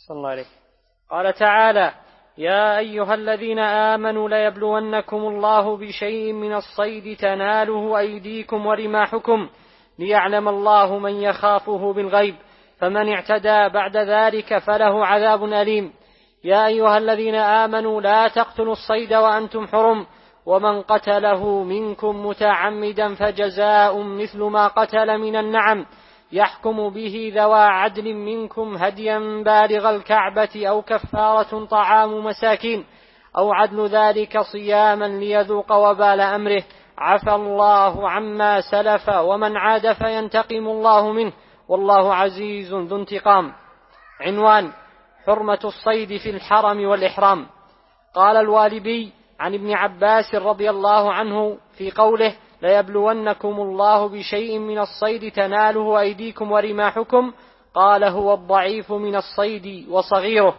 صلى الله عليه. قال تعالى: يا أيها الذين آمنوا ليبلونكم الله بشيء من الصيد تناله أيديكم ورماحكم ليعلم الله من يخافه بالغيب فمن اعتدى بعد ذلك فله عذاب أليم. يا أيها الذين آمنوا لا تقتلوا الصيد وأنتم حرم ومن قتله منكم متعمدا فجزاء مثل ما قتل من النعم يحكم به ذوى عدل منكم هديا بالغ الكعبة أو كفارة طعام مساكين أو عدل ذلك صياما ليذوق وبال أمره عفى الله عما سلف ومن عاد فينتقم الله منه والله عزيز ذو انتقام. عنوان: حرمة الصيد في الحرم والإحرام. قال الوالبي عن ابن عباس رضي الله عنه في قوله: ليبلونكم الله بشيء من الصيد تناله أيديكم ورماحكم، قال: هو الضعيف من الصيد وصغيره،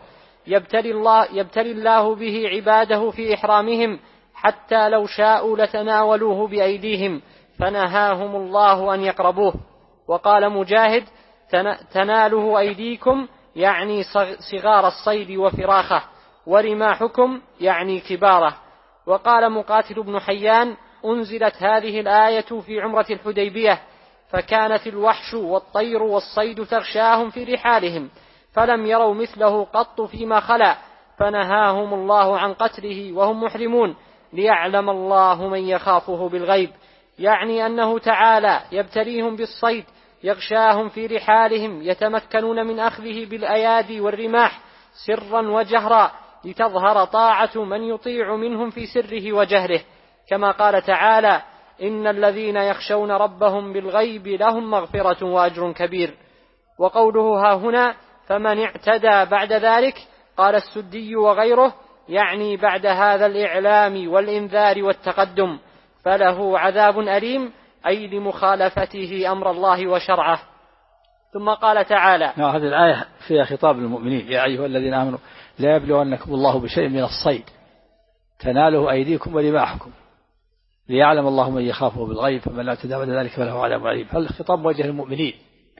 يبتلي الله به عباده في إحرامهم حتى لو شاءوا لتناولوه بأيديهم فنهاهم الله أن يقربوه. وقال مجاهد: تناله أيديكم يعني صغار الصيد وفراخه، ورماحكم يعني كباره. وقال مقاتل بن حيان: أنزلت هذه الآية في عمرة الحديبية فكانت الوحش والطير والصيد تغشاهم في رحالهم فلم يروا مثله قط فيما خلا فنهاهم الله عن قتله وهم محرمون ليعلم الله من يخافه بالغيب، يعني أنه تعالى يبتليهم بالصيد يغشاهم في رحالهم يتمكنون من أخذه بالأيادي والرماح سرا وجهرا لتظهر طاعة من يطيع منهم في سره وجهره، كما قال تعالى: إن الذين يخشون ربهم بالغيب لهم مغفرة وأجر كبير. وقوله ها هنا فمن اعتدى بعد ذلك، قال السدي وغيره يعني بعد هذا الإعلام والإنذار والتقدم فله عذاب أليم، أي لمخالفته أمر الله وشرعه. ثم قال تعالى: هذه الآية فيها خطاب للمؤمنين: يا أيها الذين آمنوا لا يبلونكم الله بشيء من الصيد تناله أيديكم ورماحكم ليعلم الله من يخافه بالغيب فمن لا اعتدى بعد ذلك فله عذاب أليم. هذا الخطاب موجه للمؤمنين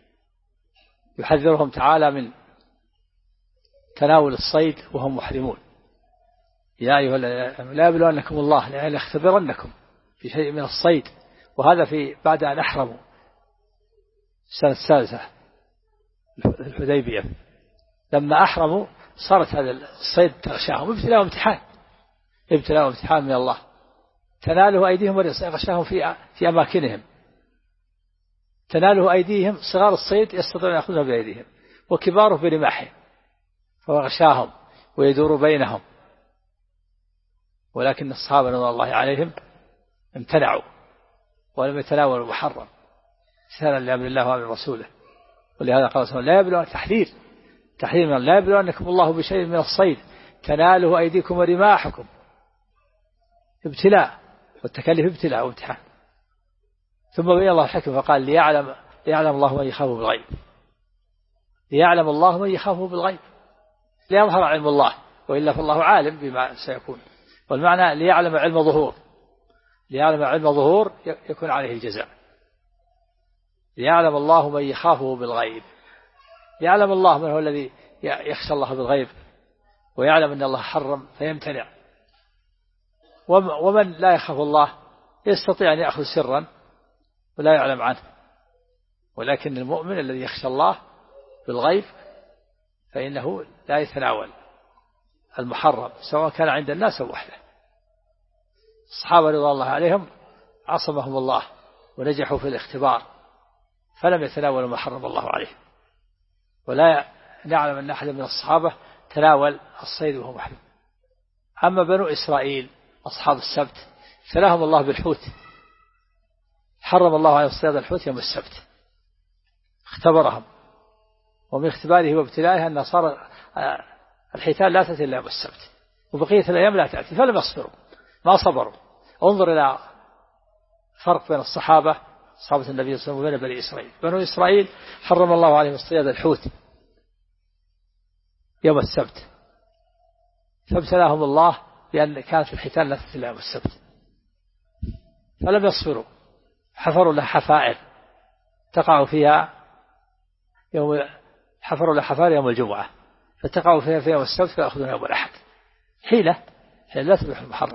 يحذرهم تعالى من تناول الصيد وهم محرمون. يا أيها لا يبلونكم الله لأن يختبرنكم في شيء من الصيد، وهذا في بعد أن أحرموا السنة السادسة الحديبية. لما أحرموا صارت هذا الصيد تغشاهم ابتلاء وامتحان من الله. تناله أيديهم ورغشاهم في أماكنهم. تناله أيديهم صغار الصيد يستطيعون يأخذونها بأيديهم وكباره برماحهم فغشاهم ويدور بينهم، ولكن الصحابة رضي الله عليهم امتنعوا ولم يتناولوا المحرم سهلا لأمر الله وأمر رسوله. ولهذا قال صلى الله عليه وسلم: لا يبلون تحذير من لا يبلونكم الله بشيء من الصيد تناله أيديكم ورماحكم. ابتلاء، والتكلف ابتلاء وامتحان. ثم بين الله الحكم فقال: ليعلم الله من يخافه بالغيب. ليعلم الله من يخافه بالغيب ليظهر علم الله، وإلا فالله عالم بما سيكون. والمعنى ليعلم علم ظهور، ليعلم علم ظهور يكون عليه الجزاء. ليعلم الله من يخافه بالغيب. يعلم الله من هو الذي يخشى الله بالغيب ويعلم أن الله حرم فيمتنع. ومن لا يخاف الله يستطيع أن يأخذ سرا ولا يعلم عنه، ولكن المؤمن الذي يخشى الله بالغيب فإنه لا يتناول المحرم سواء كان عند الناس أو وحده. الصحابة رضي الله عليهم عصمهم الله ونجحوا في الاختبار فلم يتناولوا ما حرم الله عليه، ولا نعلم أن أحد من الصحابة تناول الصيد وهو محرم. أما بنو إسرائيل أصحاب السبت ابتلاهم الله بالحوت، حرم الله عليه اصطياد الحوت يوم السبت، اختبرهم، ومن اختباره وابتلائه أن صار الحيتان لا تأتي إلا يوم السبت وبقية الأيام لا تأتي، فلم يصبروا ما صبروا. انظر إلى فرق بين الصحابة صحابة النبي صلى الله عليه وسلم وبين بني إسرائيل. بنو إسرائيل حرم الله عليهم اصطياد الحوت يوم السبت فابتلاهم الله بأن كانت الحيتان لا تأتي إلا يوم السبت فلم يصبروا، حفروا له حفائر تقع فيها حفروا له حفائر يوم الجمعة فتقع فيها في يوم السبت فيأخذون يوم الأحد. حيلة لا تبيح المحرم،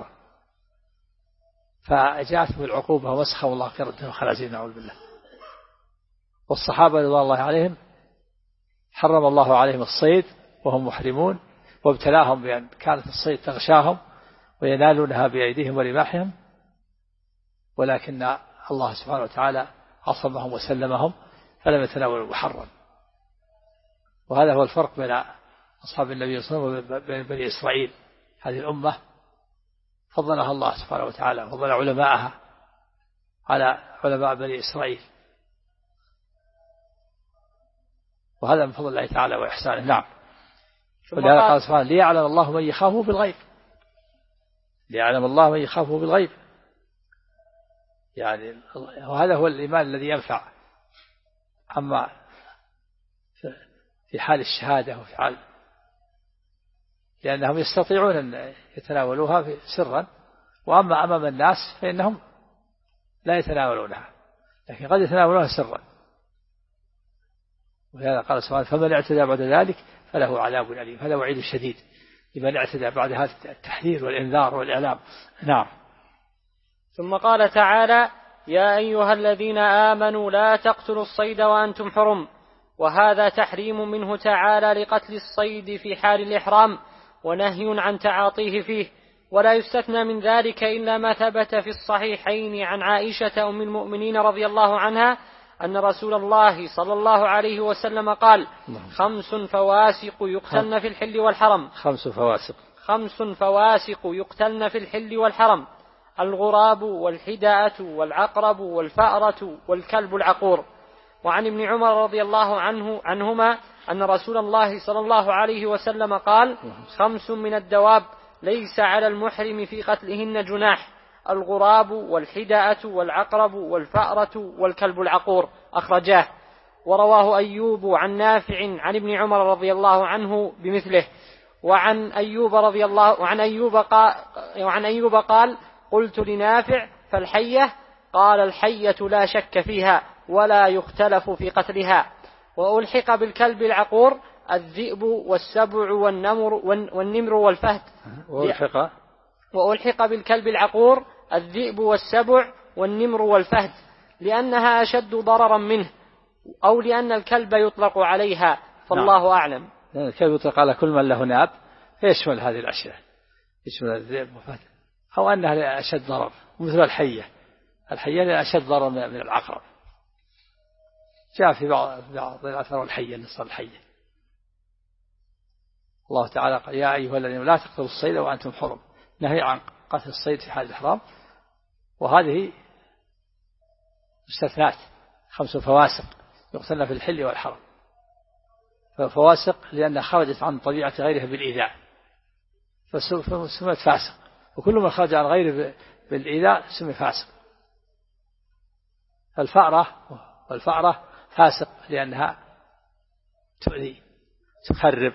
فجاءت بالعقوبة ومسخوا الله قردهم خنازير نعوذ بالله. والصحابة رضوان الله عليهم حرم الله عليهم الصيد وهم محرمون، وابتلاهم بأن كانت الصيد تغشاهم وينالونها بأيديهم ورماحهم، ولكن الله سبحانه وتعالى عصمهم وسلمهم فلم يتناولوا المحرم. وهذا هو الفرق بين أصحاب النبي صلى الله عليه وسلم وبين بني إسرائيل. هذه الأمة فضلها الله سبحانه وتعالى، فضل علماءها على علماء بني إسرائيل، وهذا من فضل الله تعالى وإحسانه. نعم. ولهذا قال سبحانه ليعلم الله من يخافه بالغيب، ليعلم الله من يخافه بالغيب، يعني وهذا هو الإيمان الذي ينفع. أما في حال الشهادة وفي حال لأنهم يستطيعون أن يتناولوها سرا، وأما أمام الناس فإنهم لا يتناولونها، لكن قد يتناولونها سرا. ولهذا قال سبحانه فمن اعتدى بعد ذلك فله عذاب أليم. هذا وعيد شديد لمن اعتدى بعد هذا التحذير والإنذار والإعلام. نعم. ثم قال تعالى يا أيها الذين آمنوا لا تقتلوا الصيد وأنتم حرم، وهذا تحريم منه تعالى لقتل الصيد في حال الإحرام، ونهي عن تعاطيه فيه. ولا يستثنى من ذلك إلا ما ثبت في الصحيحين عن عائشة أم المؤمنين رضي الله عنها أن رسول الله صلى الله عليه وسلم قال 5 فواسق يقتلن في الحل والحرم. 5 فواسق يقتلن في الحل والحرم: الغراب والحداءة والعقرب والفأرة والكلب العقور. وعن ابن عمر رضي الله عنهما أن رسول الله صلى الله عليه وسلم قال 5 من الدواب ليس على المحرم في قتلهن جناح: الغراب والحداءة والعقرب والفأرة والكلب العقور. أخرجاه. ورواه أيوب عن نافع عن ابن عمر رضي الله عنه بمثله. وعن أيوب قال قلت لنافع فالحية؟ قال الحية لا شك فيها ولا يختلف في قتلها. وألحق بالكلب العقور الذئب والسبع والنمر والفهد. وألحق بالكلب العقور الذئب والسبع والنمر والفهد لأنها أشد ضررا منه، أو لأن الكلب يطلق عليها، فالله أعلم. الكلب يطلق على كل من له ناب فيشمل هذه الأشياء، يشمل الذئب والفهد، أو أنها أشد ضرر، مثل الحية أشد ضرر من العقرب. جاء في بعض الأثر الحية نص الحية. الله تعالى قال يا أيها الذين لا تقتلوا الصيد وأنتم حرم، نهي عن قتل الصيد في حال الإحرام. وهذه مستثنات 5 فواسق يقتلن في الحل والحرم. ففواسق لأنها خرجت عن طبيعة غيرها بالإيذاء فسمت فاسق، وكل من خرج عن غيره بالإيذاء سمي فاسق. والفأرة فاسق لأنها تؤذي، تخرب،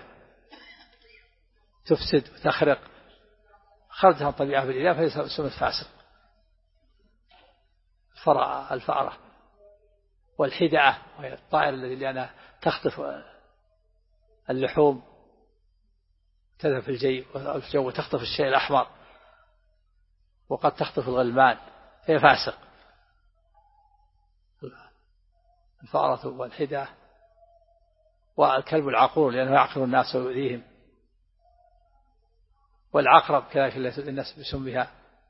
تفسد وتخرق، خرجت عن طبيعة بالإيذاء فسمت فاسق. الفأرة. والحداءة وهي الطائر الذي لأنها تخطف اللحوم، تذهب في الجو وتخطف الشيء الأحمر، وقد تخطف الغلمان، فهي فاسق. الفأرة والحداءة. والكلب العقور لأنه يعقر الناس ويؤذيهم. والعقرب كذلك التي الناس بسمها.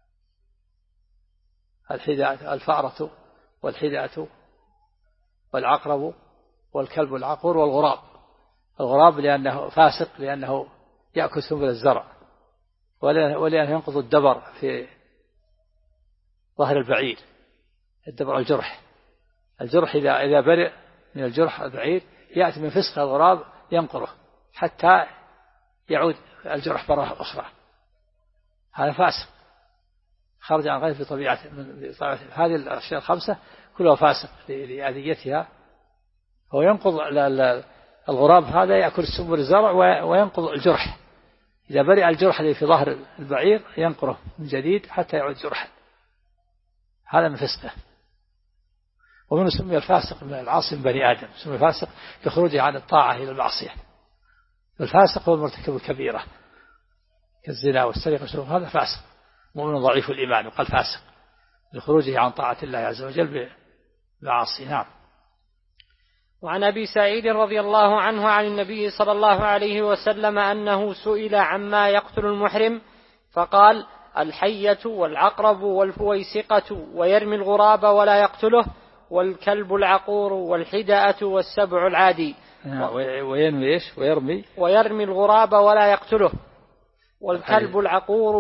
الفأرة والحداءة والعقرب والكلب العقور والغراب. الغراب لأنه فاسق لأنه يأكل سنبل الزرع، ولأنه ينقض الدبر في ظهر البعير. الدبر الجرح إذا برئ من الجرح البعير يأتي من فسق الغراب ينقره حتى يعود الجرح مرة أخرى. هذا فاسق خرج عن غير في طبيعة. هذه الأشياء 5 كلها فاسق لأذيتها. هو ينقض الغراب هذا يأكل سنبل الزرع وينقض الجرح. إذا برئ الجرح الذي في ظهر البعير ينقره من جديد حتى يعود جرحا. هذا من فسقه. ومن سمي الفاسق من العاصي بني آدم، سمي الفاسق لخروجه عن الطاعة إلى المعصية. الفاسق هو المرتكب الكبيرة كالزنا والسرقة والشرب، هذا فاسق مؤمن ضعيف الإيمان، وقال فاسق لخروجه عن طاعة الله عز وجل بالمعاصي. نعم. وعن أبي سعيد رضي الله عنه عن النبي صلى الله عليه وسلم أنه سئل عما يقتل المحرم فقال: الحية والعقرب والفويسقة، ويرمي الغراب ولا يقتله، والكلب العقور والحدأة والسبع العادي. ويرمي إيش؟ ويرمي الغراب ولا يقتله، والكلب العقور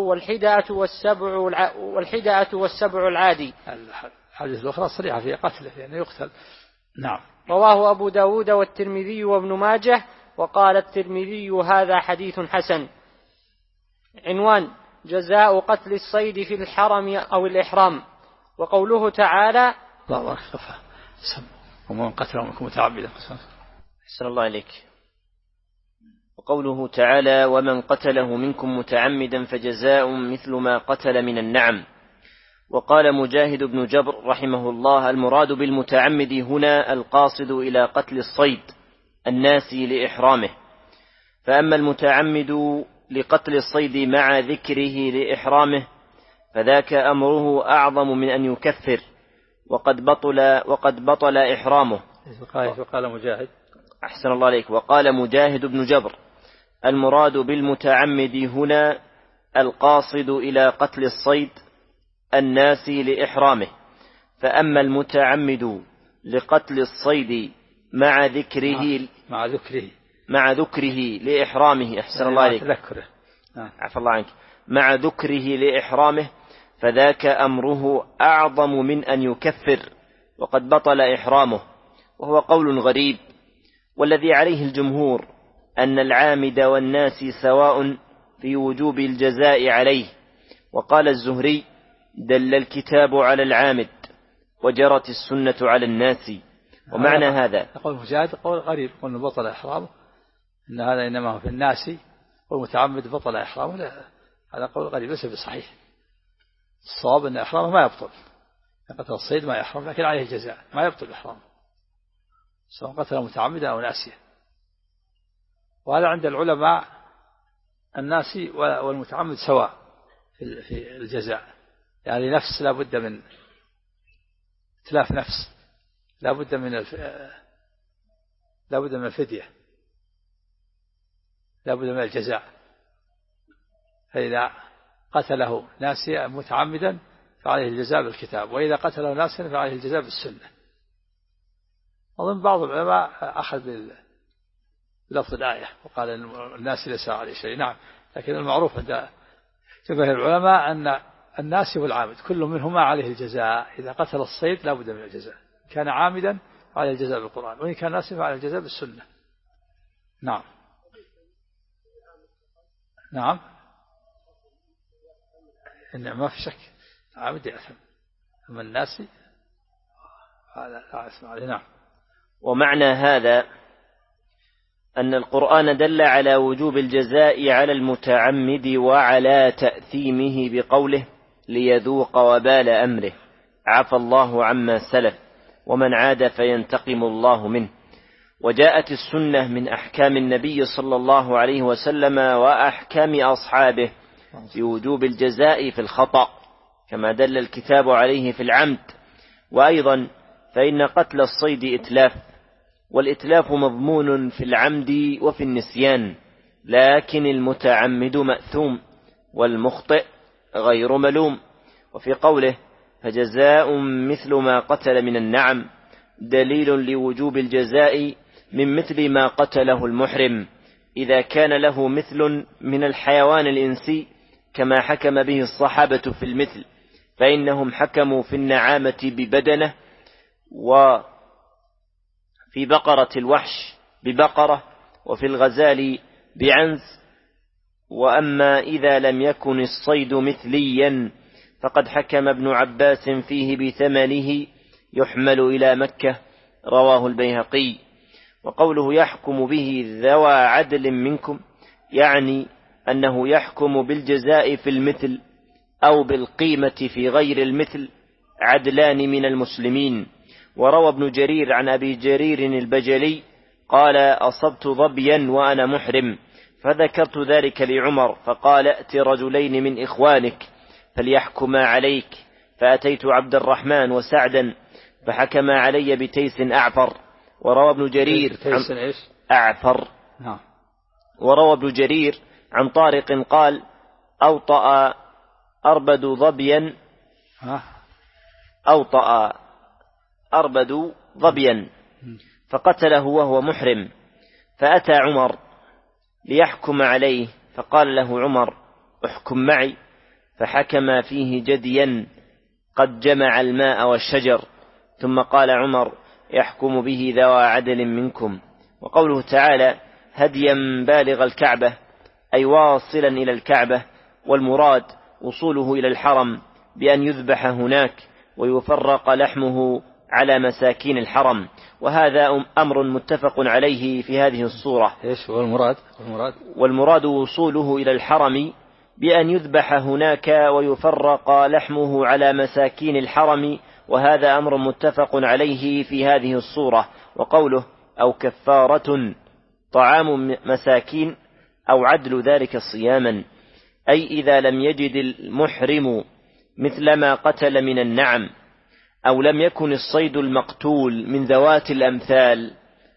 والحدأة والسبع العادي. الحديث الأخرى صريحة في قتله يعني يقتل. نعم. رواه أبو داود والترمذي وابن ماجه، وقال الترمذي هذا حديث حسن. عنوان: جزاء قتل الصيد في الحرم أو الإحرام. وقوله تعالى: الله أكبر، ومن قتل منكم متعمدا. أحسن الله إليك. وقوله تعالى: ومن قتله منكم متعمدا فجزاء مثل ما قتل من النعم. وقال مجاهد بن جبر رحمه الله: المراد بالمتعمد هنا القاصد إلى قتل الصيد الناسي لإحرامه. فأما المتعمد لقتل الصيد مع ذكره لإحرامه فذاك أمره أعظم من أن يكفر، وقد بطل إحرامه. وقال مجاهد. أحسن الله عليك. وقال مجاهد بن جبر: المراد بالمتعمد هنا القاصد إلى قتل الصيد الناسي لإحرامه. فأما المتعمد لقتل الصيد مع ذكره لإحرامه. أحسن الله عليك. عفى الله عنك. مع ذكره لإحرامه فذاك أمره أعظم من أن يكفر، وقد بطل إحرامه، وهو قول غريب. والذي عليه الجمهور أن العامد والناسي سواء في وجوب الجزاء عليه. وقال الزهري: دل الكتاب على العامد وجرت السنة على الناس. ومعنى هذا قول مجاهد قول غريب، قول بطل إحرامه، إن هذا إنما هو في الناس، والمتعمد بطل إحرامه. لا، هذا قول غريب ليس بصحيح. الصواب أن إحرامه ما يبطل، قتل الصيد ما يحرم، لكن عليه الجزاء، ما يبطل إحرامه سواء قتل متعمدا أو ناسيا. وهذا عند العلماء الناسي والمتعمد سواء في الجزاء، يعني نفس لا بد من اتلاف نفس، لا بد من الفدية، لا بد من الجزاء. فإذا قتله ناسيا متعمدا فعليه الجزاء بالكتاب، وإذا قتله ناسيا فعليه الجزاء بالسنة. أظن بعض العلماء أخذ بلفظ الآية وقال الناس ليس عليه شيء. نعم، لكن المعروف عند جماهير العلماء أن الناس والعامد كل منهما عليه الجزاء. إذا قتل الصيد لا بد من الجزاء، كان عامدا عليه الجزاء بالقرآن، وإن كان ناسيا فعليه الجزاء بالسنة. نعم. نعم، إن ما في شك عامد يأثم، أما الناسي هذا لا اسم عليه. نعم. ومعنى هذا أن القرآن دل على وجوب الجزاء على المتعمد وعلى تأثيمه بقوله: ليذوق وبال أمره، عفى الله عما سلف، ومن عاد فينتقم الله منه. وجاءت السنة من أحكام النبي صلى الله عليه وسلم وأحكام أصحابه في وجوب الجزاء في الخطأ، كما دل الكتاب عليه في العمد. وأيضا فإن قتل الصيد إتلاف، والإتلاف مضمون في العمد وفي النسيان، لكن المتعمد مأثوم والمخطئ غير ملوم. وفي قوله: فجزاء مثل ما قتل من النعم، دليل لوجوب الجزاء من مثل ما قتله المحرم إذا كان له مثل من الحيوان الإنسي، كما حكم به الصحابة في المثل، فإنهم حكموا في النعامة ببدنه، وفي بقرة الوحش ببقرة، وفي الغزال بعنز. وأما إذا لم يكن الصيد مثليا فقد حكم ابن عباس فيه بثمنه يحمل إلى مكة، رواه البيهقي. وقوله يحكم به ذوى عدل منكم، يعني أنه يحكم بالجزاء في المثل أو بالقيمة في غير المثل عدلان من المسلمين. وروى ابن جرير عن أبي جرير البجلي قال: أصبت ظبيا وأنا محرم فذكرت ذلك لعمر فقال ائت رجلين من إخوانك فليحكما عليك، فأتيت عبد الرحمن وسعدا فحكما علي بتيس أعفر. وروى ابن جرير أعفر. وروى ابن جرير عن طارق قال أوطأ أربد ظبيا فقتله وهو محرم، فأتى عمر ليحكم عليه فقال له عمر احكم معي، فحكم فيه جديا قد جمع الماء والشجر، ثم قال عمر يحكم به ذوى عدل منكم. وقوله تعالى هديا بالغ الكعبة أي واصلا إلى الكعبة، والمراد وصوله إلى الحرم بأن يذبح هناك ويفرق لحمه على مساكين الحرم، وهذا أمر متفق عليه في هذه الصورة. والمراد وصوله إلى الحرم بأن يذبح هناك ويفرق لحمه على مساكين الحرم، وهذا أمر متفق عليه في هذه الصورة. وقوله أو كفارة طعام مساكين أو عدل ذلك صياما، أي إذا لم يجد المحرم مثل ما قتل من النعم أو لم يكن الصيد المقتول من ذوات الأمثال،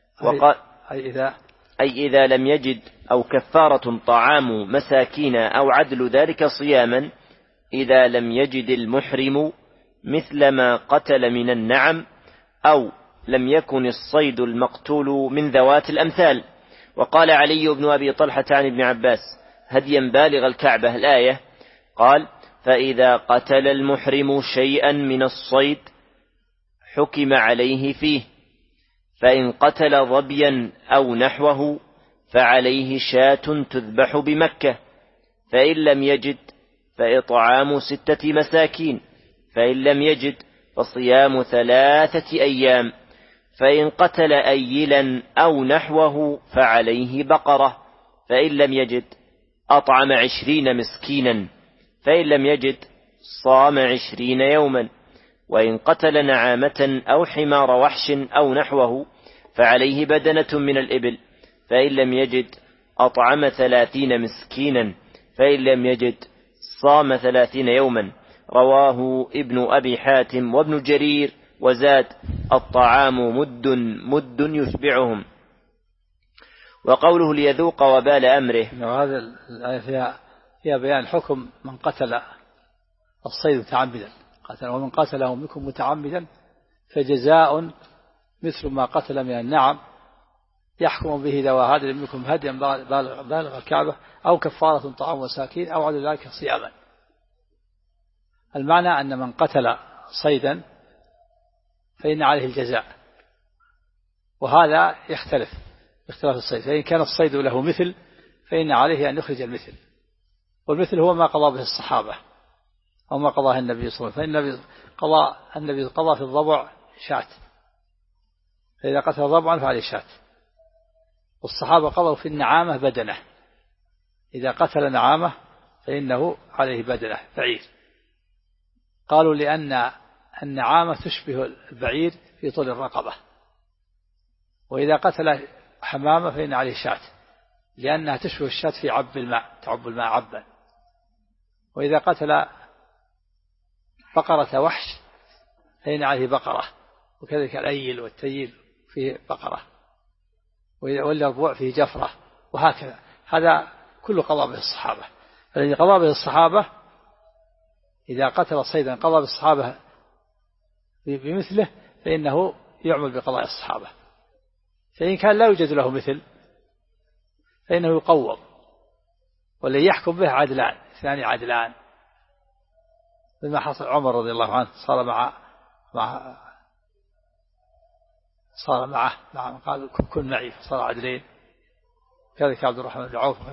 أي إذا لم يجد أو كفارة طعام مساكين أو عدل ذلك صياما إذا لم يجد المحرم مثل ما قتل من النعم أو لم يكن الصيد المقتول من ذوات الأمثال. وقال علي بن أبي طلحة عن ابن عباس هديا بالغ الكعبة الآية، قال فإذا قتل المحرم شيئا من الصيد حكم عليه فيه، فإن قتل ظبيا أو نحوه فعليه شاة تذبح بمكة، فإن لم يجد فإطعام 6 مساكين، فإن لم يجد فصيام 3 أيام، فإن قتل أيلا أو نحوه فعليه بقرة، فإن لم يجد أطعم 20 مسكينا، فإن لم يجد صام 20 يوما، وإن قتل نعامة أو حمار وحش أو نحوه فعليه بدنة من الإبل، فإن لم يجد أطعم 30 مسكينا، فإن لم يجد صام 30 يوما. رواه ابن أبي حاتم وابن جرير وزاد الطعام مد يشبعهم. وقوله ليذوق وبال أمره، هذا الآية فيها بيان حكم من قتل الصيد متعمدا، ومن قتله منكم متعمدا فجزاء مثل ما قتل من النعم يحكم به ذوى عدل منكم هديا بالغ الكعبة أو كفارة طعام مساكين أو عدل ذلك صياما. المعنى أن من قتل صيدا فإن عليه الجزاء، وهذا يختلف باختلاف الصيد، فإن كان الصيد له مثل فإن عليه أن يخرج المثل، والمثل هو ما قضى به الصحابة أو ما قضاه النبي صلى الله عليه وسلم، فإن النبي قضى في الضبع شاة، فإذا قتل ضبعا فعليه شاة، والصحابة قضوا في النعامة بدنة، إذا قتل نعامة فإنه عليه بدنة بعير. قالوا لأن النعامة تشبه البعير في طول الرقبة، وإذا قتل حمامة فإن عليه شاة لأنها تشبه الشاة في عب الماء، تعب الماء عبا. وإذا قتل بقرة وحش فإن عليه بقرة، وكذلك الأيل والتيل فيه بقرة، واليربوع فيه جفرة، وهكذا. هذا كله قضى به الصحابة. الذي قضى به الصحابة إذا قتل صيدا قضى بالصحابة بمثله فإنه يعمل بقضاء الصحابة. فإن كان لا يوجد له مثل فإنه يقوم، والذي يحكم به عدلان، 2 عدلان، بما حصل عمر رضي الله عنه صار معه قال كن معي، صار عدلين. كذلك عبد الرحمن بن عوف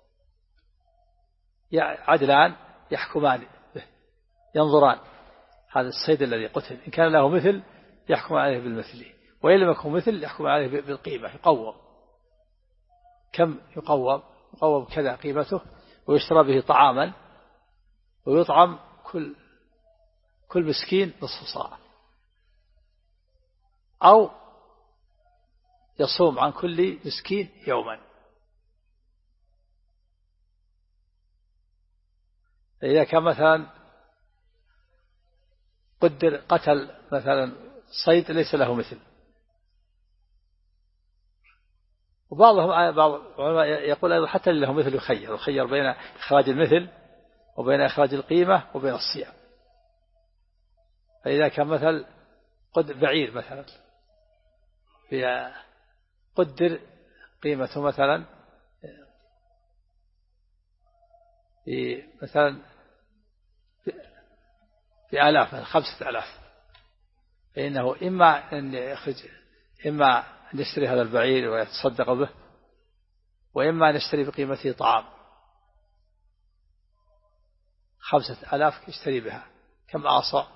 عدلان يحكمان به، ينظران هذا الصيد الذي قتل، إن كان له مثل يحكم عليه بالمثل، وإن لم يكن مثل يحكم عليه بالقيمة، يقوم. كم يقوم كذا قيمته، ويشترى به طعاما، ويطعم كل مسكين نصف صاع، أو يصوم عن كل مسكين يوما. إذا كان مثلا قدر قتل مثلا صيد ليس له مثل. بعض العلماء يقول أيضا حتى له مثل يخير بين إخراج المثل وبين إخراج القيمة وبين الصيام. فإذا كان مثل بعير مثلا قدر قيمته مثلا مثلا بآلاف 5000، فإنه إما أن يخرج، إما أن يشتري هذا البعير ويتصدق به، وإما أن يشتري بقيمته طعام 5000 يشتري بها كم أعصى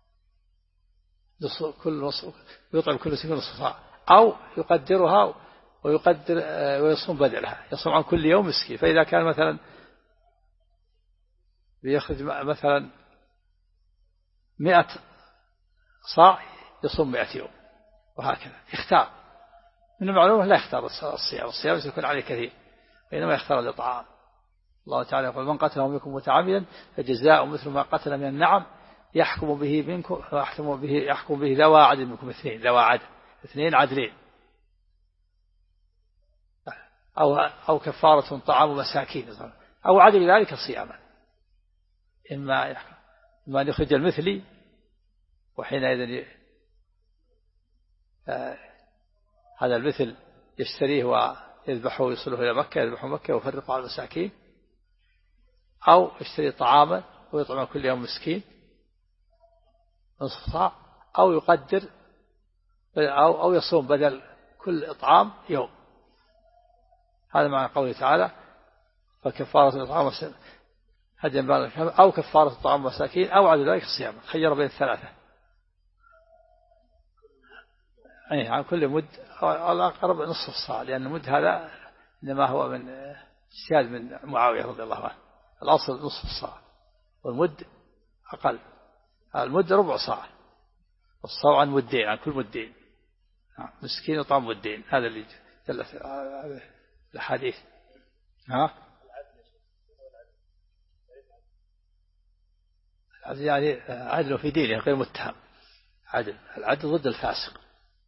يطعم كل مسكين نصف صاع، أو يقدرها ويقدر ويصوم بدلها، يصوم عن كل يوم مسكين. فإذا كان مثلا بيخرج مثلا 100 صاع يصوم 100 يوم، وهكذا يختار. من المعلومة لا يختار الصيام يكون عليه كثير، وإنما يختار الإطعام. الله تعالى يقول: من قتله منكم متعمدا فجزاء مثل ما قتل من النعم يحكم به ذوى عدل منكم، اثنين عدلين، أو كفارة طعام مساكين، أو عدل ذلك صياما. إما أن يخرج المثلي، وحينئذ هذا المثل يشتريه ويذبحه ويصله إلى مكة، يذبحه مكة ويفرقه على المساكين، أو يشتري طعاما ويطعم كل يوم مسكين نصف صاع، أو يقدر أو يصوم بدل كل إطعام يوم. هذا معنى قوله تعالى: فكفارة الإطعام أو كفارة طعام مساكين أو عدل ذلك الصيام. خير بين الثلاثة، يعني عن كل مد الأقرب نصف الصاع، لأن المد هذا إنما هو من اجتهاد من معاوية رضي الله عنه. الأصل نصف الصاع، والمد أقل. المد ربع صاع، والصاع عن مدين، عن كل مدين مسكين وطعام مدين. هذا اللي دل الحديث. يعني عدل في دينه غير متهم. العدل ضد الفاسق.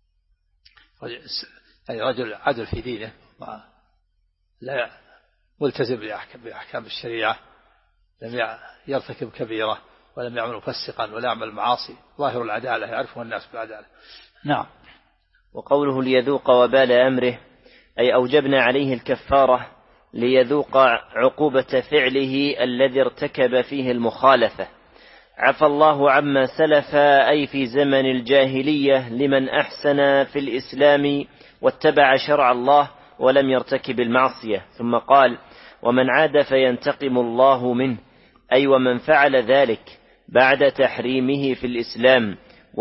يعني رجل عدل في دينه لا ملتزم بأحكام الشريعة، لم يرتكب كبيرة، ولم يعمل مفسقا، ولا يعمل معاصي، ظاهر العدالة يعرفه الناس بالعدالة. نعم. وقوله: ليذوق وبال أمره، أي أوجبنا عليه الكفارة ليذوق عقوبة فعله الذي ارتكب فيه المخالفة. عفى الله عما سلف، أي في زمن الجاهلية، لمن أحسن في الإسلام واتبع شرع الله ولم يرتكب المعصية. ثم قال: ومن عاد فينتقم الله منه، أي ومن فعل ذلك بعد تحريمه في الإسلام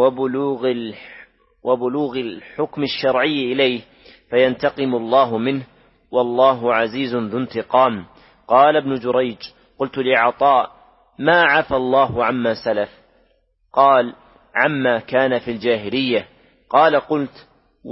وبلوغ الحكم الشرعي إليه فينتقم الله منه، والله عزيز ذو انتقام. قال ابن جريج: قلت لعطاء: ما عفى الله عما سلف؟ قال: عما كان في الجاهلية. قال: قلت: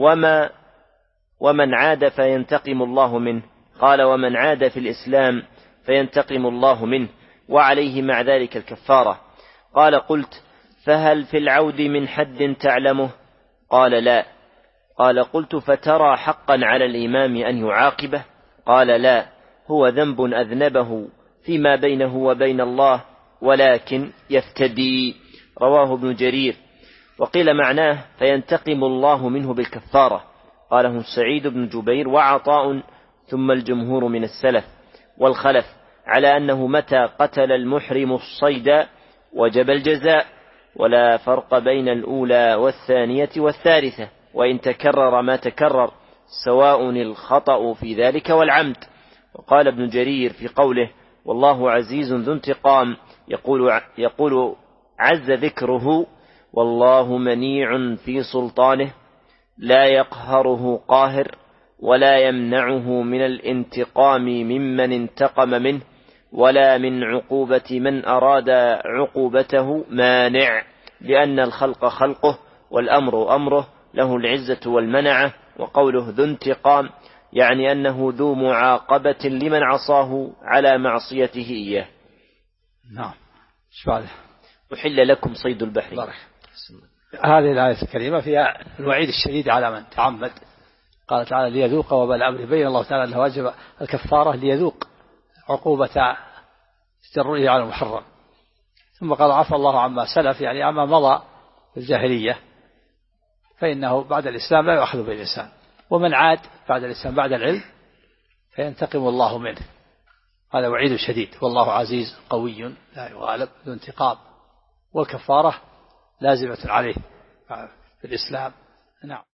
ومن عاد فينتقم الله منه؟ قال: ومن عاد في الإسلام فينتقم الله منه، وعليه مع ذلك الكفارة. قال: قلت: فهل في العود من حد تعلمه؟ قال: لا. قال: قلت: فترى حقا على الإمام أن يعاقبه؟ قال: لا، هو ذنب أذنبه فيما بينه وبين الله، ولكن يفتدي. رواه ابن جرير. وقيل معناه: فينتقم الله منه بالكفارة. قاله سعيد بن جبير وعطاء ثم الجمهور من السلف والخلف على أنه متى قتل المحرم الصيد وجب الجزاء، ولا فرق بين الأولى والثانية والثالثة، وإن تكرر ما تكرر سواء الخطأ في ذلك والعمد. وقال ابن جرير في قوله: والله عزيز ذو انتقام، يقول عز ذكره: والله منيع في سلطانه، لا يقهره قاهر، ولا يمنعه من الانتقام ممن انتقم منه، ولا من عقوبة من أراد عقوبته مانع، لأن الخلق خلقه والأمر أمره، له العزة والمنعة. وقوله ذو انتقام يعني أنه ذو معاقبة لمن عصاه على معصيته إياه. نعم. ايش بعده؟ أحل لكم صيد البحر. بارك. هذه الآية الكريمة فيها الوعيد الشديد على من تعمد. قال تعالى ليذوق وبال أمره. بين الله تعالى أنه واجب الكفارة ليذوق عقوبة تجرؤه على المحرم. ثم قال عفى الله عما سلف، يعني عما مضى في الجاهلية، فإنه بعد الإسلام لا يؤخذ بالإنسان، ومن عاد بعد الإسلام بعد العلم فينتقم الله منه. هذا وعيد شديد، والله عزيز قوي لا يغالب ذو انتقام، والكفارة لازمة عليه في الإسلام. نعم.